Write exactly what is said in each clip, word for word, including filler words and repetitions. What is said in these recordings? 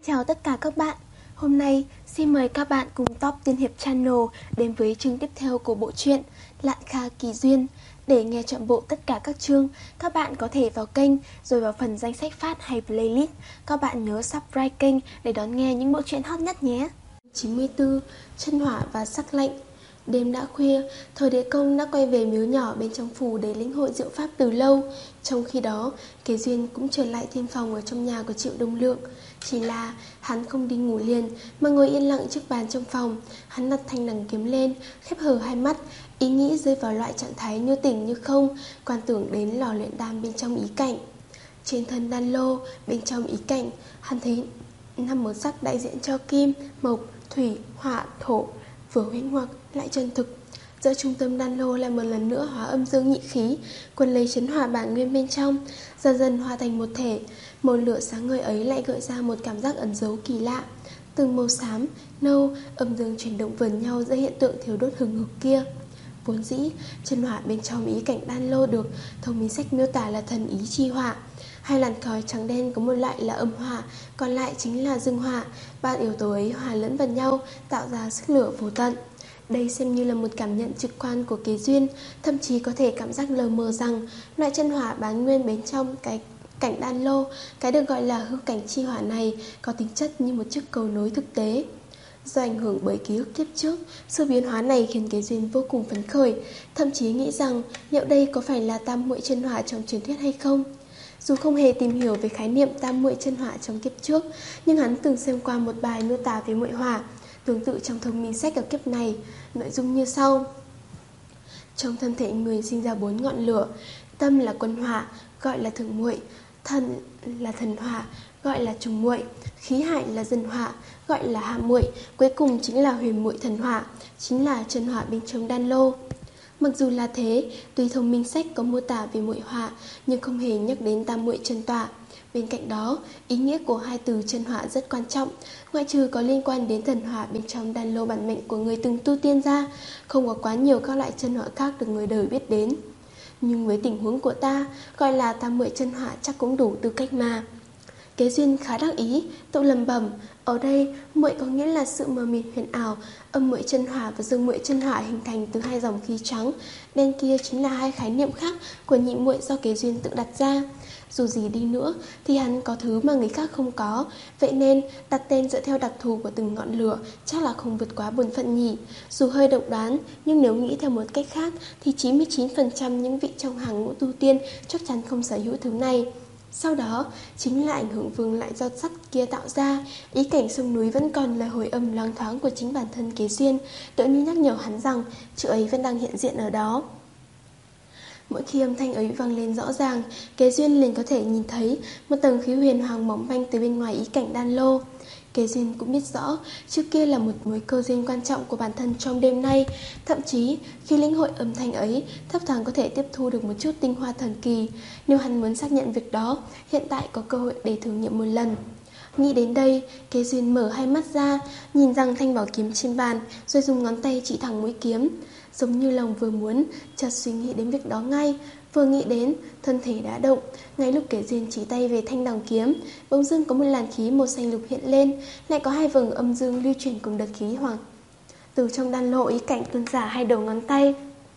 Chào tất cả các bạn. Hôm nay xin mời các bạn cùng Top Tiên Hiệp Channel đến với chương tiếp theo của bộ truyện Lạn Kha Kỳ Duyên. Để nghe trọn bộ tất cả các chương, các bạn có thể vào kênh rồi vào phần danh sách phát hay playlist. Các bạn nhớ subscribe kênh để đón nghe những bộ truyện hot nhất nhé. chín mươi tư. Chân hỏa và sắc lệnh. Đêm đã khuya, Thời Đế Công đã quay về miếu nhỏ bên trong phủ để lĩnh hội diệu pháp từ lâu. Trong khi đó, Kế Duyên cũng trở lại thiên phòng ở trong nhà của Triệu Đông Lượng. Chỉ là hắn không đi ngủ liền mà ngồi yên lặng trước bàn trong phòng. Hắn đặt thanh đằng kiếm lên, khép hờ hai mắt, ý nghĩ rơi vào loại trạng thái như tỉnh như không, quan tưởng đến lò luyện đan bên trong ý cảnh. Trên thân đan lô, bên trong ý cảnh, hắn thấy năm màu sắc đại diện cho kim, mộc, thủy, hỏa, thổ, vừa huyễn hoặc lại chân thực. Giữa trung tâm đan lô lại một lần nữa hóa âm dương nhị khí, quần lấy chấn hỏa bản nguyên bên trong, dần dần hòa thành một thể. Màu lửa sáng ngời ấy lại gợi ra một cảm giác ẩn giấu kỳ lạ. Từng màu xám, nâu, âm dương chuyển động vần nhau giữa hiện tượng thiếu đốt hừng hực kia. Vốn dĩ, chân hỏa bên trong ý cảnh đan lô được thông minh sách miêu tả là thần ý chi hỏa. Hai làn khói trắng đen có một loại là âm hỏa, còn lại chính là dương hỏa. Ba yếu tố ấy hòa lẫn vào nhau, tạo ra sức lửa vô tận. Đây xem như là một cảm nhận trực quan của Kế Duyên, thậm chí có thể cảm giác lờ mờ rằng loại chân hỏa bán nguyên bên trong cái cảnh đan lô, cái được gọi là hư cảnh chi hỏa này, có tính chất như một chiếc cầu nối thực tế. Do ảnh hưởng bởi ký ức kiếp trước, sự biến hóa này khiến Kế Duyên vô cùng phấn khởi, thậm chí nghĩ rằng liệu đây có phải là tam muội chân hỏa trong truyền thuyết hay không. Dù không hề tìm hiểu về khái niệm tam muội chân hỏa trong kiếp trước, nhưng hắn từng xem qua một bài miêu tả về muội hỏa tương tự trong thông minh sách ở kiếp này, nội dung như sau. Trong thân thể người sinh ra bốn ngọn lửa, tâm là quân hỏa, gọi là thượng muội, thần là thần hỏa, gọi là trùng muội, khí hải là dân hỏa, gọi là hạ muội, cuối cùng chính là huyền muội thần hỏa, chính là chân hỏa bên trong đan lô. Mặc dù là thế, tuy thông minh sách có mô tả về muội hỏa, nhưng không hề nhắc đến tam muội chân tỏa. Bên cạnh đó, ý nghĩa của hai từ chân hỏa rất quan trọng, ngoại trừ có liên quan đến thần hỏa bên trong đan lô bản mệnh của người từng tu tiên ra, không có quá nhiều các loại chân hỏa khác được người đời biết đến. Nhưng với tình huống của ta, gọi là tam muội chân hỏa chắc cũng đủ tư cách mà. Kế Duyên khá đắc ý, tự lầm bẩm, ở đây muội có nghĩa là sự mờ mịt huyền ảo, âm muội chân hỏa và dương muội chân hỏa hình thành từ hai dòng khí trắng, đen kia chính là hai khái niệm khác của nhị muội do Kế Duyên tự đặt ra. Dù gì đi nữa thì hắn có thứ mà người khác không có, vậy nên đặt tên dựa theo đặc thù của từng ngọn lửa chắc là không vượt quá bổn phận nhỉ. Dù hơi độc đoán, nhưng nếu nghĩ theo một cách khác thì chín mươi chín phần trăm những vị trong hàng ngũ tu tiên chắc chắn không sở hữu thứ này. Sau đó chính là ảnh hưởng vương lại do sắt kia tạo ra. Ý cảnh sông núi vẫn còn là hồi âm loáng thoáng của chính bản thân Kế Duyên, tự như nhắc nhở hắn rằng chữ ấy vẫn đang hiện diện ở đó. Mỗi khi âm thanh ấy vang lên rõ ràng, Kế Duyên liền có thể nhìn thấy một tầng khí huyền hoàng mỏng manh từ bên ngoài ý cảnh đan lô. Kế Duyên cũng biết rõ trước kia là một mối cơ duyên quan trọng của bản thân trong đêm nay. Thậm chí khi lĩnh hội âm thanh ấy, thấp thoáng có thể tiếp thu được một chút tinh hoa thần kỳ. Nếu hắn muốn xác nhận việc đó, hiện tại có cơ hội để thử nghiệm một lần. Nghĩ đến đây, Kế Duyên mở hai mắt ra, nhìn rằng thanh bảo kiếm trên bàn, rồi dùng ngón tay chỉ thẳng mũi kiếm. Giống như lòng vừa muốn, chợt suy nghĩ đến việc đó ngay. Vừa nghĩ đến, thân thể đã động. Ngay lúc Kế Duyên chỉ tay về thanh đằng kiếm, bỗng dưng có một làn khí màu xanh lục hiện lên, lại có hai vầng âm dương lưu chuyển cùng đợt khí hoàng từ trong đan lô ý cảnh tuôn ra hai đầu ngón tay.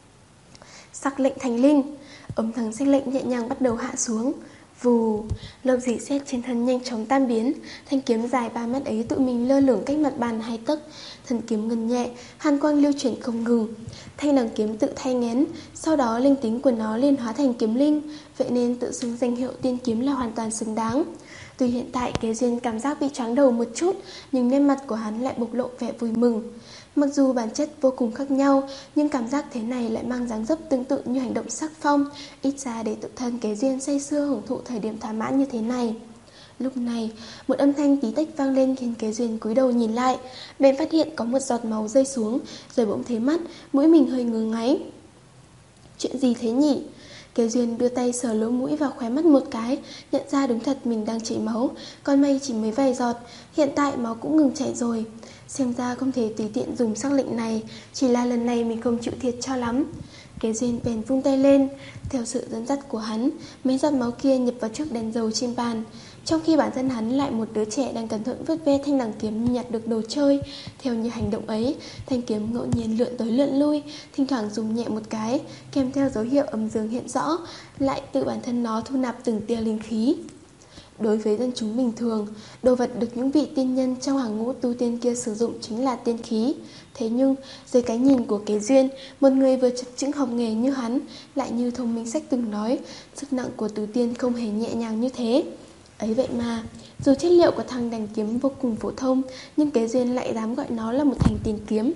Sắc lệnh thành linh. Âm thanh sắc lệnh nhẹ nhàng bắt đầu hạ xuống. Vù, lớp dỉ sét trên thân nhanh chóng tan biến, thanh kiếm dài ba mét ấy tự mình lơ lửng cách mặt bàn hai tấc, thân kiếm ngân nhẹ, hàn quang lưu chuyển không ngừng. Thanh đằng kiếm tự thay ngén, sau đó linh tính của nó liên hóa thành kiếm linh, vậy nên tự xưng danh hiệu tiên kiếm là hoàn toàn xứng đáng. Tuy hiện tại Kế Duyên cảm giác bị choáng đầu một chút, nhưng nét mặt của hắn lại bộc lộ vẻ vui mừng. Mặc dù bản chất vô cùng khác nhau, nhưng cảm giác thế này lại mang dáng dấp tương tự như hành động sắc phong, ít ra để tự thân Kế Duyên say sưa hưởng thụ thời điểm thỏa mãn như thế này. Lúc này, một âm thanh tí tách vang lên khiến Kế Duyên cúi đầu nhìn lại, bèn phát hiện có một giọt máu rơi xuống, rồi bỗng thấy mắt, mũi mình hơi ngứa ngáy. Chuyện gì thế nhỉ? Kế Duyên đưa tay sờ lỗ mũi và khóe mắt một cái, nhận ra đúng thật mình đang chảy máu, còn may chỉ mấy vài giọt, hiện tại máu cũng ngừng chảy rồi. Xem ra không thể tùy tiện dùng sắc lệnh này, chỉ là lần này mình không chịu thiệt cho lắm. Kế Duyên bèn vung tay lên, theo sự dẫn dắt của hắn, mấy giọt máu kia nhập vào chiếc đèn dầu trên bàn. trong khi bản thân hắn lại một đứa trẻ đang cẩn thận vớt ve thanh đằng kiếm như nhặt được đồ chơi. Theo như hành động ấy, thanh kiếm ngẫu nhiên lượn tới lượn lui, thỉnh thoảng dùng nhẹ một cái, kèm theo dấu hiệu âm dương hiện rõ, lại tự bản thân nó thu nạp từng tia linh khí. Đối với dân chúng bình thường, đồ vật được những vị tiên nhân trong hàng ngũ tu tiên kia sử dụng chính là tiên khí. Thế nhưng, dưới cái nhìn của Kế Duyên, một người vừa chập chững học nghề như hắn, lại như thông minh sách từng nói, sức nặng của tứ tiên không hề nhẹ nhàng như thế. Ấy vậy mà, dù chất liệu của thanh đằng kiếm vô cùng phổ thông, nhưng Kế Duyên lại dám gọi nó là một thanh tiên kiếm.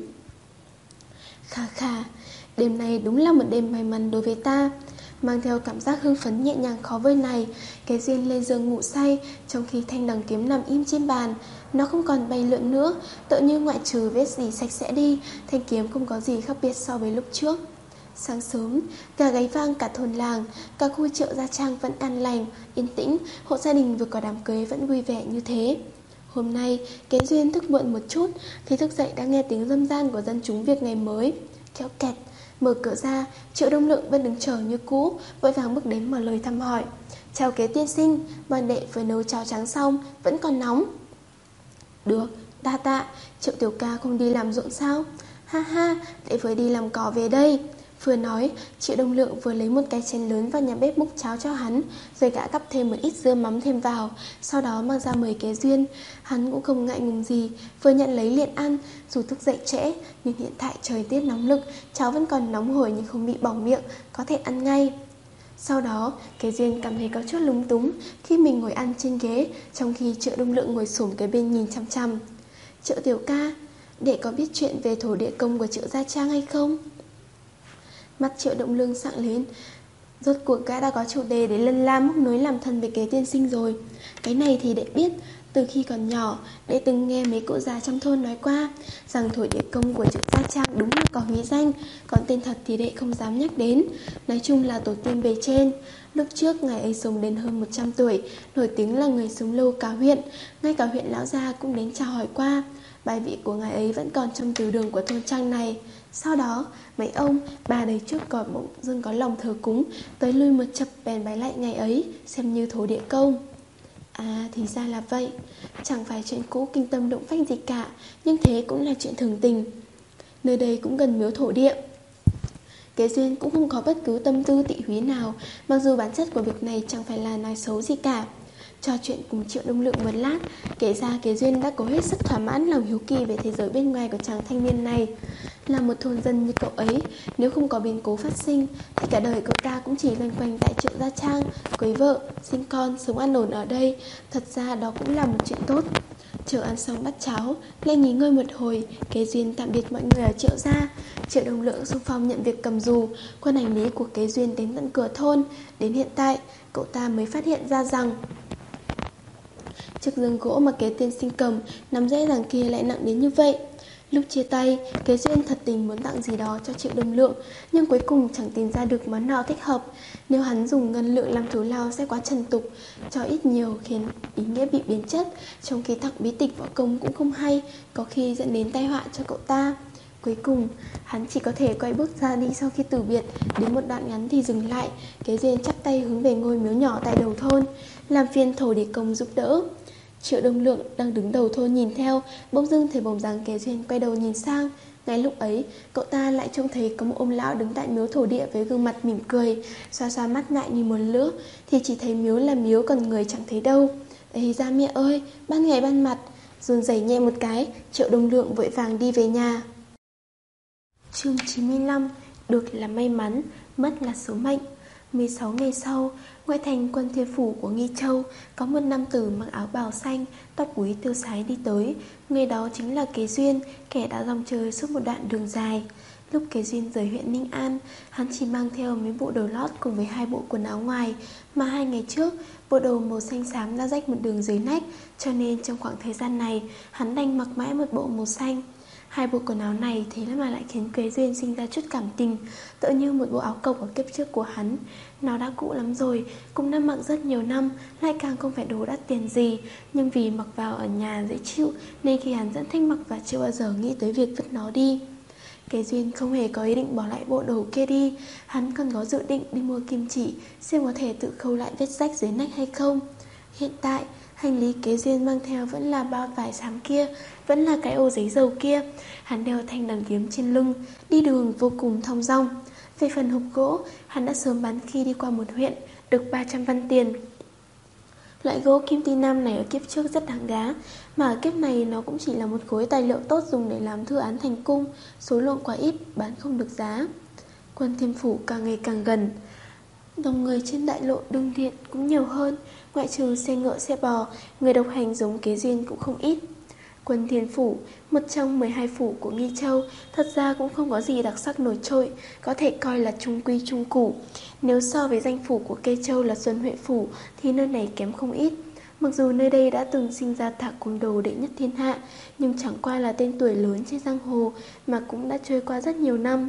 Kha kha, đêm nay đúng là một đêm may mắn đối với ta. Mang theo cảm giác hưng phấn nhẹ nhàng khó vơi này, Kế Duyên lên giường ngủ say, trong khi thanh đằng kiếm nằm im trên bàn. Nó không còn bay lượn nữa, tựa như ngoại trừ vết gì sạch sẽ đi, thanh kiếm không có gì khác biệt so với lúc trước. Sáng sớm, gà gáy vang cả thôn làng, cả khu chợ Gia Trang vẫn an lành, yên tĩnh, hộ gia đình vừa có đám cưới vẫn vui vẻ như thế. Hôm nay, Kế Duyên thức muộn một chút, khi thức dậy đã nghe tiếng râm ran của dân chúng việc ngày mới. Kéo kẹt, mở cửa ra, Triệu Đông Lượng vẫn đứng chờ như cũ, vội vàng bước đến mở lời thăm hỏi. Chào Kế tiên sinh, bọn đệ vừa nấu cháo trắng xong, vẫn còn nóng. Được, đa tạ, Triệu tiểu ca không đi làm ruộng sao? Ha ha, đệ vừa đi làm cỏ về đây. Vừa nói, Triệu Đông Lượng vừa lấy một cái chén lớn vào nhà bếp múc cháo cho hắn, rồi gã gắp thêm một ít dưa mắm thêm vào, sau đó mang ra mời Kế Duyên. Hắn cũng không ngại ngùng gì, vừa nhận lấy liền ăn. Dù thức dậy trễ, nhưng hiện tại trời tiết nóng lực, cháo vẫn còn nóng hổi nhưng không bị bỏng miệng, có thể ăn ngay. Sau đó, Kế Duyên cảm thấy có chút lúng túng khi mình ngồi ăn trên ghế, trong khi Triệu Đông Lượng ngồi xổm cái bên nhìn chăm chăm. Triệu tiểu ca, đệ có biết chuyện về thổ địa công của Triệu Gia Trang hay không? Mắt Triệu Đông Lượng sáng lên. Rốt cuộc gã đã có chủ đề để lân la móc nối làm thân với Kế tiên sinh rồi. Cái này thì đệ biết. Từ khi còn nhỏ, đệ từng nghe mấy cụ già trong thôn nói qua rằng thổ địa công của Triệu Gia Trang đúng là có hí danh, còn tên thật thì đệ không dám nhắc đến. Nói chung là tổ tiên bề trên. Lúc trước ngài ấy sống đến hơn một trăm tuổi, nổi tiếng là người sống lâu cả huyện. Ngay cả huyện lão gia cũng đến chào hỏi qua. Bài vị của ngài ấy vẫn còn trong từ đường của thôn trang này. Sau đó, mấy ông, bà đời trước còn bỗng dưng có lòng thờ cúng, tới lui một chập bèn bái lại ngày ấy, xem như thổ địa công. À, thì ra là vậy. Chẳng phải chuyện cũ kinh tâm động phách gì cả, nhưng thế cũng là chuyện thường tình. Nơi đây cũng gần miếu thổ địa. Kế Duyên cũng không có bất cứ tâm tư tị húy nào, mặc dù bản chất của việc này chẳng phải là nói xấu gì cả. Trò chuyện cùng Triệu Đông Lượng một lát, kể ra Kế Duyên đã có hết sức thỏa mãn lòng hiếu kỳ về thế giới bên ngoài của chàng thanh niên này. Là một thôn dân như cậu ấy, nếu không có biến cố phát sinh thì cả đời cậu ta cũng chỉ loanh quanh tại Triệu Gia Trang, cưới vợ, sinh con, sống an ổn ở đây. Thật ra đó cũng là một chuyện tốt. Chờ ăn xong bát cháo, lại nghỉ ngơi một hồi, Kế Duyên tạm biệt mọi người ở Triệu Gia. Triệu Đông Lượng xung phong nhận việc cầm dù, quân hành lý của Kế Duyên đến tận cửa thôn. Đến hiện tại, cậu ta mới phát hiện ra rằng chiếc giường gỗ mà Kế tiên sinh cầm nằm dễ dàng kia lại nặng đến như vậy. Lúc chia tay, Kế Duyên thật tình muốn tặng gì đó cho Triệu Đông Lượng, nhưng cuối cùng chẳng tìm ra được món nào thích hợp. Nếu hắn dùng ngân lượng làm thù lao sẽ quá trần tục, cho ít nhiều khiến ý nghĩa bị biến chất, trong khi tặng bí tịch võ công cũng không hay, có khi dẫn đến tai họa cho cậu ta. Cuối cùng, hắn chỉ có thể quay bước ra đi sau khi từ biệt. Đến một đoạn ngắn thì dừng lại. Kế Duyên chắp tay hướng về ngôi miếu nhỏ tại đầu thôn, làm phiền thổ địa công giúp đỡ. Triệu Đông Lượng đang đứng đầu thôn nhìn theo, bỗng dưng thấy bóng dáng Kế Duyên quay đầu nhìn sang. Ngay lúc ấy, cậu ta lại trông thấy có một ông lão đứng tại miếu thổ địa với gương mặt mỉm cười, xoa xoa mắt lại như muốn lửa, thì chỉ thấy miếu là miếu còn người chẳng thấy đâu. Ây da mẹ ơi, ban ngày ban mặt. Run rẩy nhẹ một cái, Triệu Đông Lượng vội vàng đi về nhà. Chương chín mươi lăm. Được là may mắn, mất là số mệnh. mười sáu ngày sau, ngoại thành Quân Thiên Phủ của Nghi Châu, có một nam tử mặc áo bào xanh, tóc búi tiêu sái đi tới. Người đó chính là Kế Duyên, kẻ đã rong chơi suốt một đoạn đường dài. Lúc Kế Duyên rời huyện Ninh An, hắn chỉ mang theo mấy bộ đồ lót cùng với hai bộ quần áo ngoài, mà hai ngày trước, bộ đồ màu xanh xám đã rách một đường dưới nách, cho nên trong khoảng thời gian này, hắn đành mặc mãi một bộ màu xanh. Hai bộ quần áo này thế mà lại khiến Kế Duyên sinh ra chút cảm tình, tựa như một bộ áo cộc ở kiếp trước của hắn. Nó đã cũ lắm rồi, cũng đã mặc rất nhiều năm, lại càng không phải đồ đắt tiền gì, nhưng vì mặc vào ở nhà dễ chịu nên khi hắn dẫn thích mặc và chưa bao giờ nghĩ tới việc vứt nó đi. Kế Duyên không hề có ý định bỏ lại bộ đồ kia đi, hắn còn có dự định đi mua kim chỉ xem có thể tự khâu lại vết rách dưới nách hay không. Hiện tại, hành lý Kế Duyên mang theo vẫn là bao vải xám kia, vẫn là cái ô giấy dầu kia. Hắn đeo thanh đằng kiếm trên lưng, đi đường vô cùng thong dong. Về phần hộp gỗ, hắn đã sớm bán khi đi qua một huyện, được ba trăm văn tiền. Loại gỗ kim ti nam này ở kiếp trước rất đáng giá, mà ở kiếp này nó cũng chỉ là một khối tài liệu tốt dùng để làm thư án thành cung, số lượng quá ít, bán không được giá. Quân Thiên Phủ càng ngày càng gần, dòng người trên đại lộ Đương Điện cũng nhiều hơn, ngoại trừ xe ngựa xe bò, người độc hành giống Kế Duyên cũng không ít. Quân Thiên Phủ, một trong mười hai phủ của Nghi Châu, thật ra cũng không có gì đặc sắc nổi trội, có thể coi là trung quy trung củ. Nếu so với danh phủ của Kê Châu là Xuân Huệ Phủ thì nơi này kém không ít. Mặc dù nơi đây đã từng sinh ra Thạc Cuồng Đồ đệ nhất thiên hạ, nhưng chẳng qua là tên tuổi lớn trên giang hồ mà cũng đã trôi qua rất nhiều năm.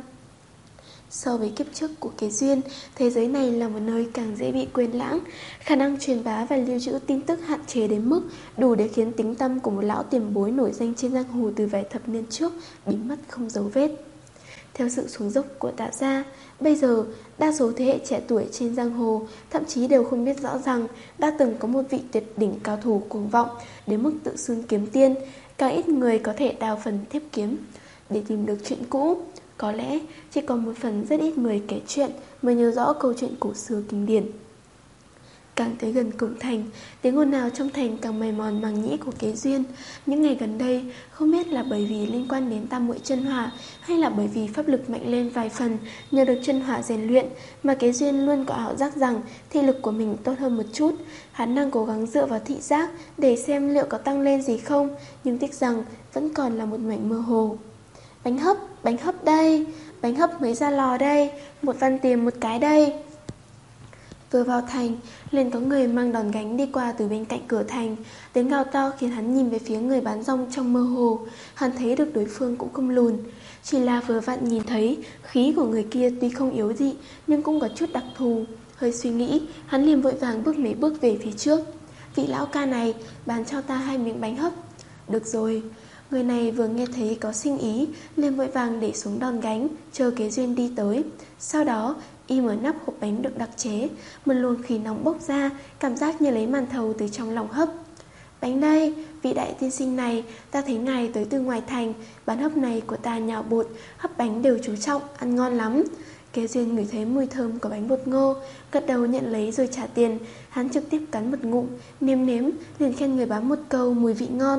So với kiếp trước của Kế Duyên, thế giới này là một nơi càng dễ bị quên lãng. Khả năng truyền bá và lưu trữ tin tức hạn chế đến mức đủ để khiến tính tâm của một lão tiền bối nổi danh trên giang hồ từ vài thập niên trước biến mất không dấu vết. Theo sự xuống dốc của Tạ gia, bây giờ đa số thế hệ trẻ tuổi trên giang hồ thậm chí đều không biết rõ rằng đã từng có một vị tuyệt đỉnh cao thủ cuồng vọng đến mức tự xưng kiếm tiên, càng ít người có thể đào phần thiếp kiếm để tìm được chuyện cũ. Có lẽ chỉ còn một phần rất ít người kể chuyện mới nhớ rõ câu chuyện cổ xưa kinh điển. Càng tới gần cổng thành, tiếng ồn ào trong thành càng mài mòn màng nhĩ của Kế Duyên. Những ngày gần đây, không biết là bởi vì liên quan đến tam muội chân hỏa hay là bởi vì pháp lực mạnh lên vài phần nhờ được chân hỏa rèn luyện, mà Kế Duyên luôn có ảo giác rằng thị lực của mình tốt hơn một chút. Hắn đang cố gắng dựa vào thị giác để xem liệu có tăng lên gì không, nhưng tiếc rằng vẫn còn là một mảnh mơ hồ. Bánh hấp, bánh hấp đây, bánh hấp mới ra lò đây, một văn tiền một cái đây. Vừa vào thành, liền có người mang đòn gánh đi qua từ bên cạnh cửa thành. Tiếng gào to khiến hắn nhìn về phía người bán rong trong mơ hồ. Hắn thấy được đối phương cũng không lùn, chỉ là vừa vặn nhìn thấy khí của người kia tuy không yếu dị nhưng cũng có chút đặc thù. Hơi suy nghĩ, hắn liền vội vàng bước mấy bước về phía trước. Vị lão ca này, bán cho ta hai miếng bánh hấp. Được rồi. Người này vừa nghe thấy có sinh ý, liền vội vàng để xuống đòn gánh, chờ Kế Duyên đi tới. Sau đó, y mở nắp hộp bánh được đặc chế, một luồng khí nóng bốc ra, cảm giác như lấy màn thầu từ trong lòng hấp. Bánh đây, vị đại tiên sinh này, ta thấy ngài tới từ ngoài thành, bán hấp này của ta nhào bột, hấp bánh đều chú trọng, ăn ngon lắm. Kế Duyên ngửi thấy mùi thơm của bánh bột ngô, gật đầu nhận lấy rồi trả tiền. Hắn trực tiếp cắn một ngụm, nếm nếm, liền khen người bán một câu mùi vị ngon.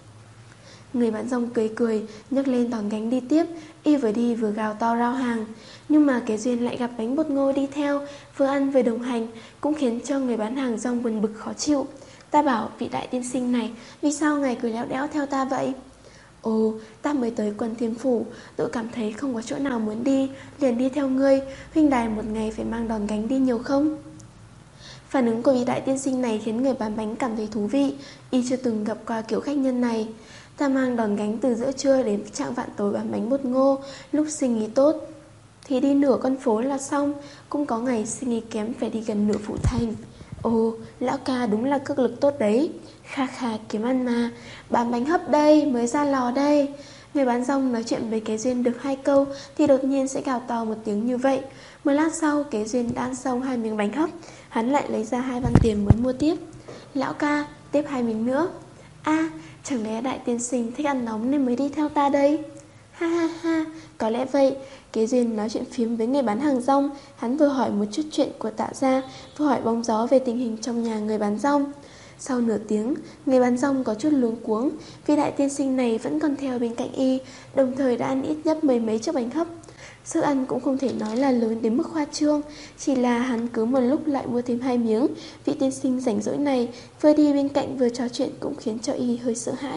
Người bán rong cười cười, nhấc lên đòn gánh đi tiếp, y vừa đi vừa gào to rao hàng. Nhưng mà Kế Duyên lại gặp bánh bột ngô đi theo, vừa ăn vừa đồng hành, cũng khiến cho người bán hàng rong buồn bực khó chịu. Ta bảo vị đại tiên sinh này, vì sao ngài cứ léo đẽo theo ta vậy? Ồ, ta mới tới Quân Thiên Phủ, tự cảm thấy không có chỗ nào muốn đi, liền đi theo ngươi. Huynh đài một ngày phải mang đòn gánh đi nhiều không? Phản ứng của vị đại tiên sinh này khiến người bán bánh cảm thấy thú vị, y chưa từng gặp qua kiểu khách nhân này. Ta mang đòn gánh từ giữa trưa đến trạng vạn tối bán bánh bột ngô, lúc sinh ý tốt thì đi nửa con phố là xong, cũng có ngày sinh ý kém phải đi gần nửa phủ thành. Ồ, lão ca đúng là cước lực tốt đấy. Kha kha kiếm ăn mà, bán bánh hấp đây, mới ra lò đây. Người bán rong nói chuyện với Kế Duyên được hai câu thì đột nhiên sẽ gào to một tiếng như vậy. Một lát sau, Kế Duyên đã ăn xong hai miếng bánh hấp, hắn lại lấy ra hai văn tiền muốn mua tiếp. Lão ca, tiếp hai miếng nữa. A, à, chẳng lẽ đại tiên sinh thích ăn nóng nên mới đi theo ta đây? Ha ha ha, có lẽ vậy. Kế Duyên nói chuyện phiếm với người bán hàng rong. Hắn vừa hỏi một chút chuyện của Tạ gia, vừa hỏi bóng gió về tình hình trong nhà người bán rong. Sau nửa tiếng, người bán rong có chút luống cuống vì đại tiên sinh này vẫn còn theo bên cạnh y, đồng thời đã ăn ít nhất mười mấy chiếc bánh hấp. Sức ăn cũng không thể nói là lớn đến mức khoa trương, chỉ là hắn cứ một lúc lại mua thêm hai miếng. Vị tiên sinh rảnh rỗi này vừa đi bên cạnh vừa trò chuyện cũng khiến cho y hơi sợ hãi.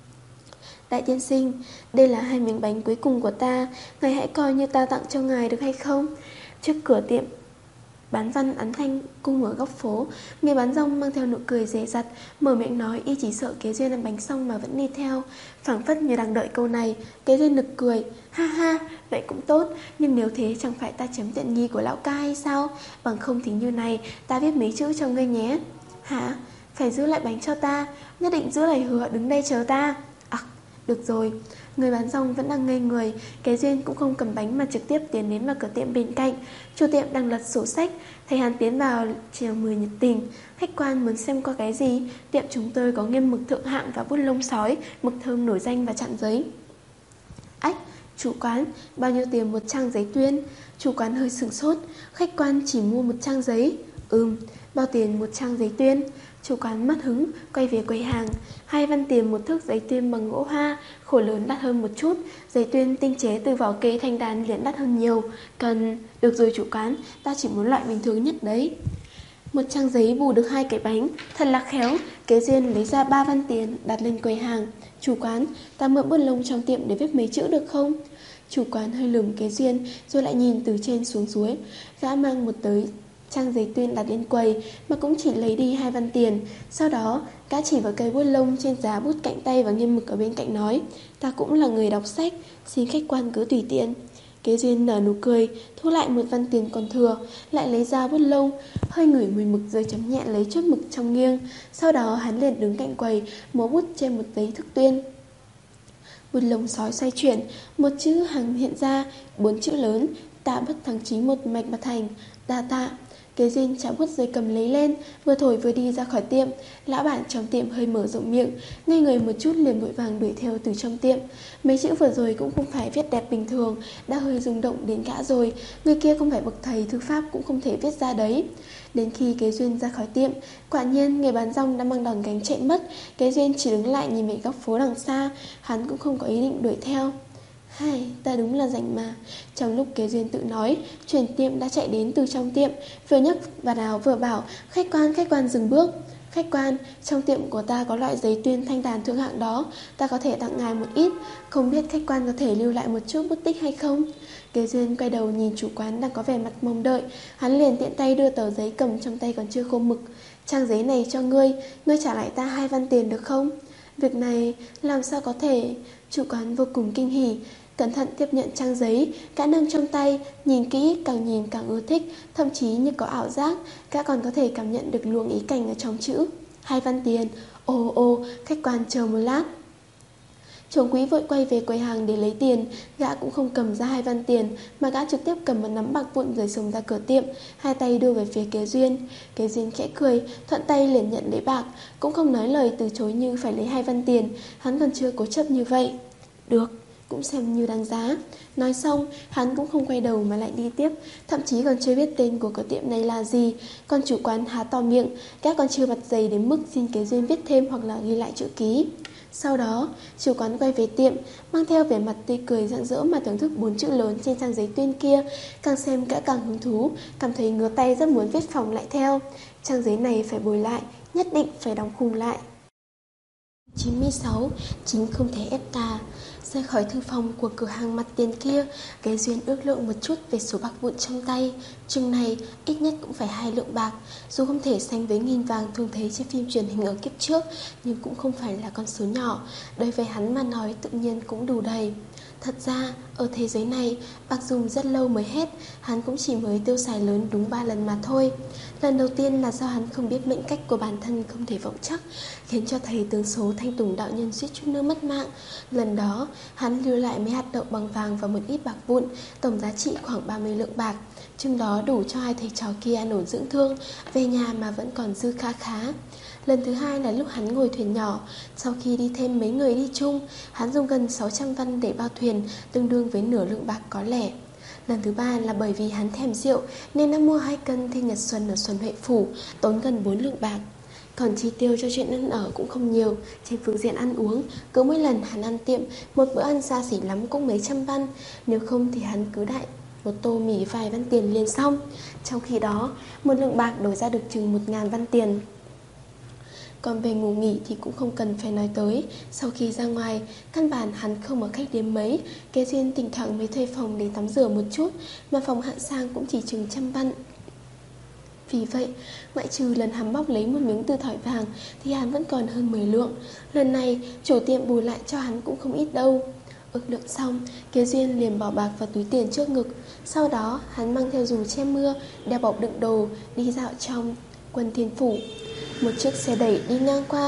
Đại tiên sinh, đây là hai miếng bánh cuối cùng của ta, ngài hãy coi như ta tặng cho ngài được hay không? Trước cửa tiệm bán văn Ấn Thanh Cung ở góc phố, người bán rong mang theo nụ cười dè dặt, mở miệng nói y chỉ sợ Kế Duyên ăn bánh xong mà vẫn đi theo. Phảng phất như đang đợi câu này. Kế Duyên nực cười, ha ha, vậy cũng tốt, nhưng nếu thế chẳng phải ta chiếm tiện nghi của lão ca hay sao? Bằng không thì như này, ta viết mấy chữ cho ngươi nhé. Hả? Phải giữ lại bánh cho ta, nhất định giữ lời hứa đứng đây chờ ta. À, Được rồi, người bán rong vẫn đang ngây người. Kế Duyên cũng không cầm bánh mà trực tiếp tiến đến vào cửa tiệm bên cạnh. Chủ tiệm đang lật sổ sách, thấy hắn tiến vào chào mời nhiệt tình. Khách quan muốn xem qua cái gì? Tiệm chúng tôi có nghiêm mực thượng hạng và bút lông sói, mực thơm nổi danh và chặn giấy. Ách, chủ quán, bao nhiêu tiền một trang giấy tuyên? Chủ quán hơi sửng sốt. Khách quan chỉ mua một trang giấy. Ừm, bao tiền một trang giấy tuyên? Chủ quán mất hứng, quay về quầy hàng. Hai văn tiền một thước giấy tuyên bằng gỗ hoa, khổ lớn đắt hơn một chút. Giấy tuyên tinh chế từ vỏ kê thanh đàn liền đắt hơn nhiều. Cần... Được rồi chủ quán, ta chỉ muốn loại bình thường nhất đấy. Một trang giấy bù được hai cái bánh, thật là khéo. Kế Duyên lấy ra ba văn tiền đặt lên quầy hàng. Chủ quán, ta mượn bút lông trong tiệm để viết mấy chữ được không? Chủ quán hơi lườm Kế Duyên rồi lại nhìn từ trên xuống dưới. Gã mang một tới trang giấy tuyên đặt lên quầy mà cũng chỉ lấy đi hai văn tiền. Sau đó gã chỉ vào cây bút lông trên giá bút cạnh tay và nghiêm mực ở bên cạnh nói: Ta cũng là người đọc sách, xin khách quan cứ tùy tiện. Kế Duyên nở nụ cười, thu lại một văn tiền còn thừa, lại lấy ra bút lông, hơi ngửi mùi mực rồi chấm nhẹ lấy chút mực trong nghiêng. Sau đó hắn liền đứng cạnh quầy, múa bút trên một giấy thức tuyên. Bút lông sói xoay chuyển, một chữ hàng hiện ra, bốn chữ lớn: Tạ bất thắng chí một mạch mà thành, đa tạ. Kế Duyên trả bút rồi cầm lấy lên, vừa thổi vừa đi ra khỏi tiệm. Lão bản trong tiệm hơi mở rộng miệng, ngây người một chút liền vội vàng đuổi theo từ trong tiệm. Mấy chữ vừa rồi cũng không phải viết đẹp bình thường, đã hơi rung động đến gã rồi. Người kia không phải bậc thầy thư pháp cũng không thể viết ra đấy. Đến khi Kế Duyên ra khỏi tiệm, quả nhiên người bán rong đã mang đòn gánh chạy mất. Kế Duyên chỉ đứng lại nhìn về góc phố đằng xa, hắn cũng không có ý định đuổi theo. Hay, ta đúng là rảnh mà. Trong lúc Kế Duyên tự nói, chuyển tiệm đã chạy đến từ trong tiệm, vừa nhấc vào áo vừa bảo: Khách quan, khách quan dừng bước. Khách quan, trong tiệm của ta có loại giấy tuyên thanh đàn thượng hạng đó, ta có thể tặng ngài một ít. Không biết khách quan có thể lưu lại một chút bút tích hay không? Kế Duyên quay đầu nhìn chủ quán đang có vẻ mặt mong đợi. Hắn liền tiện tay đưa tờ giấy cầm trong tay còn chưa khô mực. Trang giấy này cho ngươi, ngươi trả lại ta hai văn tiền được không? Việc này làm sao có thể? Chủ quán vô cùng kinh hỉ, cẩn thận tiếp nhận trang giấy, gã nâng trong tay, nhìn kỹ, càng nhìn càng ưa thích, thậm chí như có ảo giác, gã còn có thể cảm nhận được luồng ý cảnh ở trong chữ. Hai văn tiền, ồ ồ, khách quan chờ một lát. Trưởng quý vội quay về quầy hàng để lấy tiền, gã cũng không cầm ra hai văn tiền, mà gã trực tiếp cầm một nắm bạc vụn rồi xông ra cửa tiệm, hai tay đưa về phía Kế Duyên. Kế Duyên khẽ cười, thuận tay liền nhận lấy bạc, cũng không nói lời từ chối như phải lấy hai văn tiền, hắn còn chưa cố chấp như vậy. Được, cũng xem như đáng giá. Nói xong, hắn cũng không quay đầu mà lại đi tiếp, thậm chí còn chưa biết tên của cửa tiệm này là gì. Còn chủ quán há to miệng, các còn chưa mặt dày đến mức xin Kế Duyên viết thêm hoặc là ghi lại chữ ký. Sau đó, chủ quán quay về tiệm, mang theo vẻ mặt tươi cười rạng rỡ mà thưởng thức bốn chữ lớn trên trang giấy tuyên kia. Càng xem gã càng hứng thú, cảm thấy ngứa tay rất muốn viết phòng lại theo. Trang giấy này phải bồi lại, nhất định phải đóng khung lại. chín mươi sáu. Chính không thể ép ta. Rời khỏi thư phòng của cửa hàng mặt tiền kia, Kế Duyên ước lượng một chút về số bạc vụn trong tay. Chừng này ít nhất cũng phải hai lượng bạc. Dù không thể sánh với nghìn vàng thường thấy trên phim truyền hình ở kiếp trước, nhưng cũng không phải là con số nhỏ. Đối với hắn mà nói tự nhiên cũng đủ đầy. Thật ra, ở thế giới này, bạc dùng rất lâu mới hết, hắn cũng chỉ mới tiêu xài lớn đúng ba lần mà thôi. Lần đầu tiên là do hắn không biết mệnh cách của bản thân không thể vững chắc, khiến cho thầy tướng số Thanh Tùng đạo nhân suýt chút nữa mất mạng. Lần đó, hắn lưu lại mấy hạt đậu bằng vàng và một ít bạc vụn, tổng giá trị khoảng ba mươi lượng bạc. Chừng đó đủ cho hai thầy trò kia an ổn dưỡng thương, về nhà mà vẫn còn dư khá khá. Lần thứ hai là lúc hắn ngồi thuyền nhỏ, sau khi đi thêm mấy người đi chung, hắn dùng gần sáu trăm văn để bao thuyền, tương đương với nửa lượng bạc có lẻ. Lần thứ ba là bởi vì hắn thèm rượu nên đã mua hai cân thiên nhật xuân ở Xuân Huệ Phủ, tốn gần bốn lượng bạc. Còn chi tiêu cho chuyện ăn ở cũng không nhiều. Trên phương diện ăn uống, cứ mỗi lần hắn ăn tiệm, một bữa ăn xa xỉ lắm cũng mấy trăm văn. Nếu không thì hắn cứ đại một tô mì vài văn tiền liền xong. Trong khi đó, một lượng bạc đổi ra được chừng một ngàn văn tiền. Còn về ngủ nghỉ thì cũng không cần phải nói tới. Sau khi ra ngoài, căn bản hắn không ở khách điếm mấy. Kế Duyên thỉnh thoảng mới thuê phòng để tắm rửa một chút, mà phòng hạng sang cũng chỉ chừng trăm văn. Vì vậy, ngoại trừ lần hắn bóc lấy một miếng từ thỏi vàng thì hắn vẫn còn hơn mười lượng. Lần này, chủ tiệm bù lại cho hắn cũng không ít đâu. Ước lượng xong, Kế Duyên liền bỏ bạc vào túi tiền trước ngực. Sau đó, hắn mang theo dù che mưa, đeo bọc đựng đồ, đi dạo trong Quân Thiên Phủ. Một chiếc xe đẩy đi ngang qua,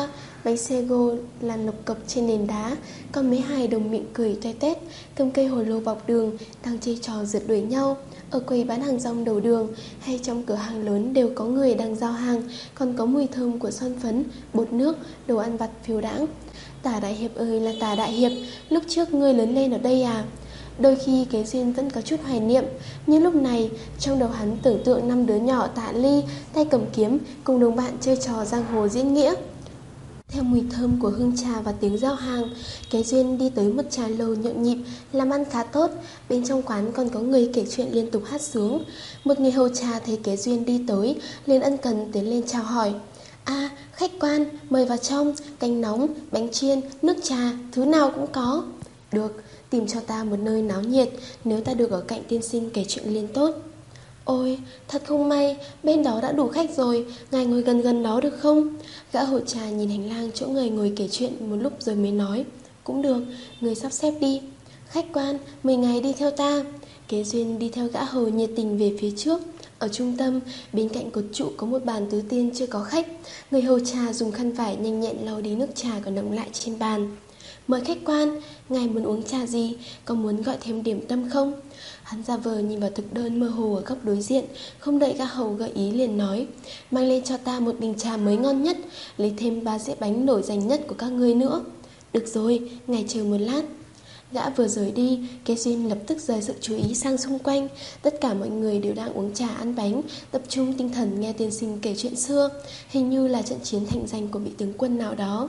Bánh sego lăn lộc cộc trên nền đá. Còn mấy hài đồng miệng cười toe toét, cầm cây hồ lô bọc đường, đang chơi trò rượt đuổi nhau. Ở quầy bán hàng rong đầu đường hay trong cửa hàng lớn đều có người đang giao hàng, còn có mùi thơm của son phấn, bột nước, đồ ăn vặt phiêu đãng. Tả Đại Hiệp ơi là Tả Đại Hiệp, lúc trước ngươi lớn lên ở đây à? Đôi khi Kế Duyên vẫn có chút hoài niệm, nhưng lúc này trong đầu hắn tưởng tượng năm đứa nhỏ Tạ Ly tay cầm kiếm cùng đồng bạn chơi trò giang hồ diễn nghĩa. Theo mùi thơm của hương trà và tiếng giao hàng, Kế Duyên đi tới một trà lầu nhộn nhịp, làm ăn khá tốt. Bên trong quán còn có người kể chuyện liên tục hát sướng. Một người hầu trà thấy Kế Duyên đi tới, liền ân cần tiến lên chào hỏi. À, khách quan, mời vào trong, canh nóng, bánh chiên, nước trà, thứ nào cũng có. Được, tìm cho ta một nơi náo nhiệt, nếu ta được ở cạnh tiên sinh kể chuyện liên tốt. Ôi, thật không may, bên đó đã đủ khách rồi, ngài ngồi gần gần đó được không? Gã hầu trà nhìn hành lang chỗ người ngồi kể chuyện một lúc rồi mới nói. Cũng được, người sắp xếp đi. Khách quan, mời ngài đi theo ta. Kế Duyên đi theo gã hầu nhiệt tình về phía trước. Ở trung tâm, bên cạnh cột trụ có một bàn tứ tiên chưa có khách. Người hầu trà dùng khăn vải nhanh nhẹn lau đi nước trà còn đọng lại trên bàn. Mời khách quan, ngài muốn uống trà gì? Có muốn gọi thêm điểm tâm không? Hắn giả vờ nhìn vào thực đơn mơ hồ ở góc đối diện, không đợi gã hầu gợi ý liền nói. Mang lên cho ta một bình trà mới ngon nhất, lấy thêm ba dĩa bánh nổi danh nhất của các ngươi nữa. Được rồi, ngài chờ một lát. Gã vừa rời đi, Kế Duyên lập tức rời sự chú ý sang xung quanh. Tất cả mọi người đều đang uống trà ăn bánh, tập trung tinh thần nghe tiên sinh kể chuyện xưa. Hình như là trận chiến thành danh của vị tướng quân nào đó.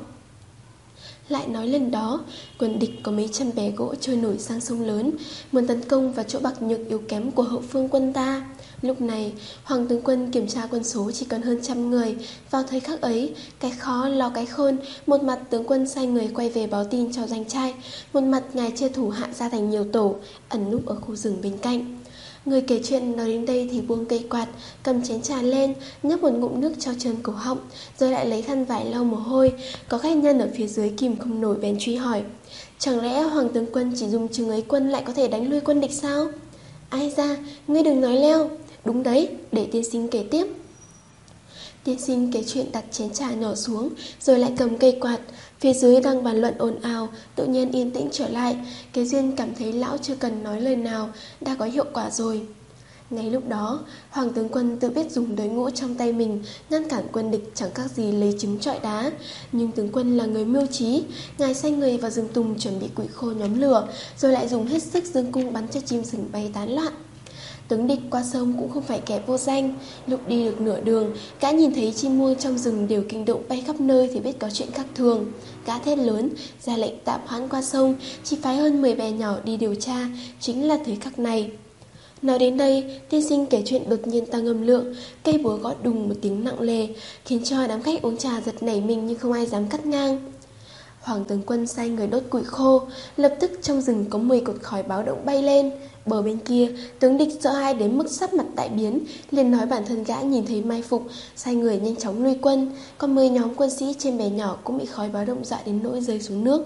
Lại nói lần đó, quân địch có mấy trăm bè gỗ trôi nổi sang sông lớn, muốn tấn công vào chỗ bạc nhược yếu kém của hậu phương quân ta. Lúc này, Hoàng tướng quân kiểm tra quân số chỉ còn hơn trăm người. Vào thời khắc ấy, cái khó lo cái khôn, một mặt tướng quân sai người quay về báo tin cho doanh trai, một mặt ngài chia thủ hạ ra thành nhiều tổ, ẩn núp ở khu rừng bên cạnh. Người kể chuyện nói đến đây thì buông cây quạt, cầm chén trà lên, nhấp một ngụm nước cho trơn cổ họng, rồi lại lấy khăn vải lau mồ hôi. Có khách nhân ở phía dưới kìm không nổi bèn truy hỏi. Chẳng lẽ Hoàng tướng quân chỉ dùng chừng ấy quân lại có thể đánh lui quân địch sao? Ai ra, ngươi đừng nói leo. Đúng đấy, để tiên sinh kể tiếp. Tiên sinh kể chuyện đặt chén trà nhỏ xuống, rồi lại cầm cây quạt. Phía dưới đang bàn luận ồn ào, tự nhiên yên tĩnh trở lại. Kế Duyên cảm thấy lão chưa cần nói lời nào, đã có hiệu quả rồi. Ngay lúc đó, Hoàng tướng quân tự biết dùng đối ngũ trong tay mình ngăn cản quân địch chẳng khác gì lấy trứng trọi đá. Nhưng tướng quân là người mưu trí, ngài sai người vào rừng tùng chuẩn bị củi khô nhóm lửa, rồi lại dùng hết sức dương cung bắn cho chim sừng bay tán loạn. Tướng địch qua sông cũng không phải kẻ vô danh. Lúc đi được nửa đường, gã nhìn thấy chim muông trong rừng đều kinh động bay khắp nơi thì biết có chuyện khác thường. Gã thét lớn, ra lệnh tạm hoãn qua sông, chỉ phái hơn mười bè nhỏ đi điều tra. Chính là thời khắc này. Nói đến đây, tiên sinh kể chuyện đột nhiên tăng âm lượng, cây búa gõ đùng một tiếng nặng nề, khiến cho đám khách uống trà giật nảy mình nhưng không ai dám cắt ngang. Hoàng tướng quân sai người đốt củi khô, lập tức trong rừng có mười cột khói báo động bay lên. Bờ bên kia, tướng địch sợ hãi đến mức sắc mặt đại biến, liền nói bản thân gã nhìn thấy mai phục, sai người nhanh chóng lui quân. Còn mười nhóm quân sĩ trên bè nhỏ cũng bị khói báo động dọa đến nỗi rơi xuống nước.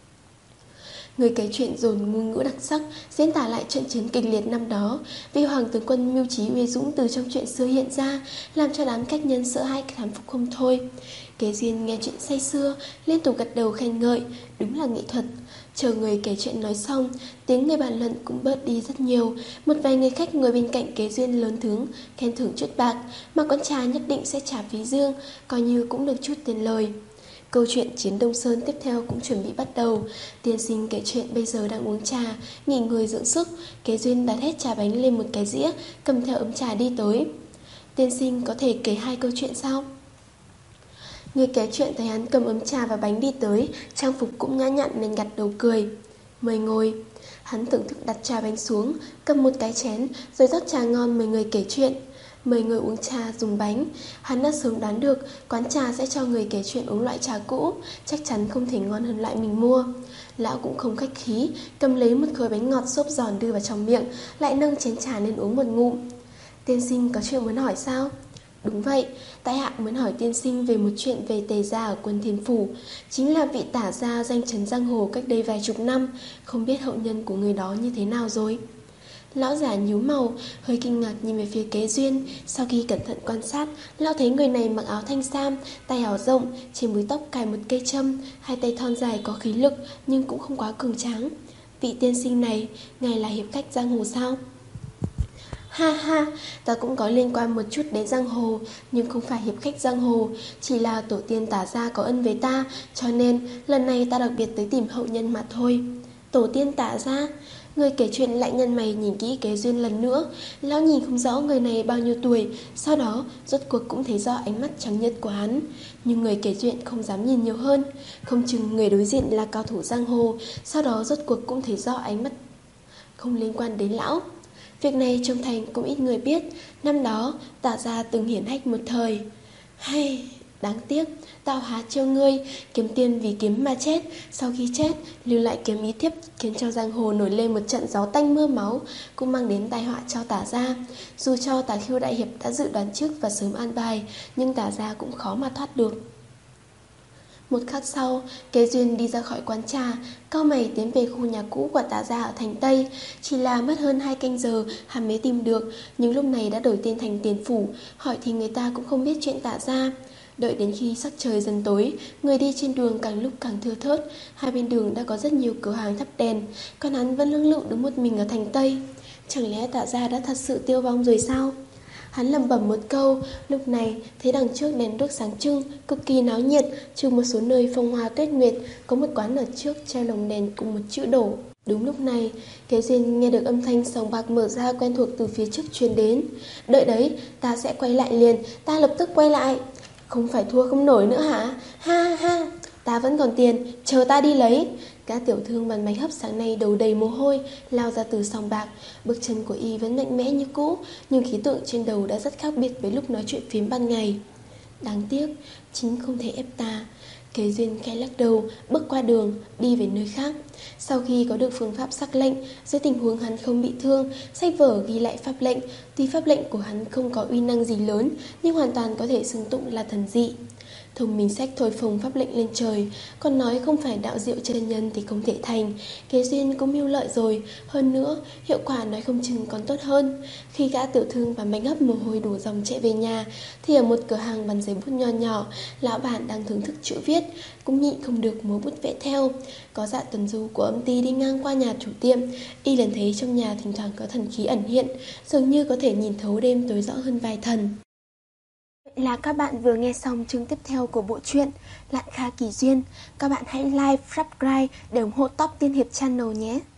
Người kể chuyện dồn ngôn ngữ đặc sắc, diễn tả lại trận chiến kịch liệt năm đó. Vì Hoàng tướng quân mưu trí uy dũng từ trong chuyện xưa hiện ra, làm cho đám khách nhân sợ hãi thán phục không thôi. Kế Duyên nghe chuyện say sưa, liên tục gật đầu khen ngợi, đúng là nghệ thuật. Chờ người kể chuyện nói xong, tiếng người bàn luận cũng bớt đi rất nhiều. Một vài người khách ngồi bên cạnh Kế Duyên lớn tướng, khen thưởng chút bạc, mà con trà nhất định sẽ trả phí riêng, coi như cũng được chút tiền lời. Câu chuyện chiến Đông Sơn tiếp theo cũng chuẩn bị bắt đầu. Tiên sinh kể chuyện bây giờ đang uống trà, nghỉ người dưỡng sức. Kế Duyên đặt hết trà bánh lên một cái dĩa, cầm theo ấm trà đi tới. Tiên sinh có thể kể hai câu chuyện sao? Người kể chuyện thấy hắn cầm ấm trà và bánh đi tới, trang phục cũng nhã nhặn nên gật đầu cười. Mời ngồi. Hắn thưởng thức đặt trà bánh xuống, cầm một cái chén, rồi rót trà ngon mời người kể chuyện. Mời người uống trà dùng bánh. Hắn đã sớm đoán được quán trà sẽ cho người kể chuyện uống loại trà cũ, chắc chắn không thể ngon hơn loại mình mua. Lão cũng không khách khí, cầm lấy một khối bánh ngọt xốp giòn đưa vào trong miệng, lại nâng chén trà lên uống một ngụm. Tiên sinh có chuyện muốn hỏi sao? Đúng vậy, tại hạ muốn hỏi tiên sinh về một chuyện về Tề gia ở Quân Thiên Phủ. Chính là vị tả gia danh chấn giang hồ cách đây vài chục năm. Không biết hậu nhân của người đó như thế nào rồi? Lão già nhíu màu, hơi kinh ngạc nhìn về phía Kế Duyên. Sau khi cẩn thận quan sát, lão thấy người này mặc áo thanh sam, tay áo rộng, trên búi tóc cài một cây châm, hai tay thon dài có khí lực nhưng cũng không quá cường tráng. Vị tiên sinh này, ngài là hiệp khách giang hồ sao? Ha ha, ta cũng có liên quan một chút đến giang hồ, nhưng không phải hiệp khách giang hồ, chỉ là tổ tiên Tả gia có ân với ta, cho nên lần này ta đặc biệt tới tìm hậu nhân mà thôi. Tổ tiên Tả gia? Người kể chuyện lại nhăn mày nhìn kỹ Kế Duyên lần nữa. Lão nhìn không rõ người này bao nhiêu tuổi, sau đó rốt cuộc cũng thấy rõ ánh mắt trắng nhợt của hắn. Nhưng người kể chuyện không dám nhìn nhiều hơn, không chừng người đối diện là cao thủ giang hồ, sau đó rốt cuộc cũng thấy rõ ánh mắt không liên quan đến lão. Việc này trong thành cũng ít người biết. Năm đó Tả gia từng hiển hách một thời. Hay, đáng tiếc, tạo há trêu ngươi, kiếm tiền vì kiếm mà chết. Sau khi chết, lưu lại kiếm ý thiếp, khiến cho giang hồ nổi lên một trận gió tanh mưa máu, cũng mang đến tai họa cho Tả gia. Dù cho Tả Khiêu đại hiệp đã dự đoán trước và sớm an bài, nhưng Tả gia cũng khó mà thoát được. Một khắc sau, Kế Duyên đi ra khỏi quán trà, cau mày tiến về khu nhà cũ của Tả gia ở thành Tây. Chỉ là mất hơn hai canh giờ hắn mới tìm được, nhưng lúc này đã đổi tên thành Tiền Phủ, hỏi thì người ta cũng không biết chuyện Tả gia. Đợi đến khi sắc trời dần tối, người đi trên đường càng lúc càng thưa thớt. Hai bên đường đã có rất nhiều cửa hàng thắp đèn, còn hắn vẫn lững lự đứng một mình ở thành Tây. Chẳng lẽ Tả gia đã thật sự tiêu vong rồi sao? Hắn lẩm bẩm một câu. Lúc này thấy đằng trước đèn đuốc sáng trưng, cực kỳ náo nhiệt, trừ một số nơi phong hoa tuyết nguyệt, có một quán ở trước treo lồng đèn cùng một chữ đổ. Đúng lúc này, Kế Duyên nghe được âm thanh sòng bạc mở ra quen thuộc từ phía trước truyền đến. Đợi đấy, ta sẽ quay lại liền, ta lập tức quay lại. Không phải thua không nổi nữa hả? Ha ha, ta vẫn còn tiền, chờ ta đi lấy. Các tiểu thương bán bánh hấp sáng nay đầu đầy mồ hôi, lao ra từ sòng bạc. Bước chân của y vẫn mạnh mẽ như cũ, nhưng khí tượng trên đầu đã rất khác biệt với lúc nói chuyện phím ban ngày. Đáng tiếc, chính không thể ép ta. Kế Duyên khẽ lắc đầu, bước qua đường, đi về nơi khác. Sau khi có được phương pháp sắc lệnh, dưới tình huống hắn không bị thương, sách vở ghi lại pháp lệnh. Tuy pháp lệnh của hắn không có uy năng gì lớn, nhưng hoàn toàn có thể xưng tụng là thần dị. Thông minh sách thổi phồng pháp lệnh lên trời, còn nói không phải đạo diệu chân nhân thì không thể thành. Kế Duyên cũng mưu lợi rồi, hơn nữa hiệu quả nói không chừng còn tốt hơn. Khi gã tiểu thương và bánh hấp mồ hôi đổ dòng chạy về nhà, thì ở một cửa hàng bán giấy bút nho nhỏ, lão bản đang thưởng thức chữ viết, cũng nhịn không được múa bút vẽ theo. Có Dạ Tuần Du của âm ty đi ngang qua nhà chủ tiệm, y lần thấy trong nhà thỉnh thoảng có thần khí ẩn hiện, dường như có thể nhìn thấu đêm tối rõ hơn vài thần. Là các bạn vừa nghe xong chương tiếp theo của bộ truyện Lạn Kha Kỳ Duyên. Các bạn hãy like, subscribe để ủng hộ Top Tiên Hiệp Channel nhé.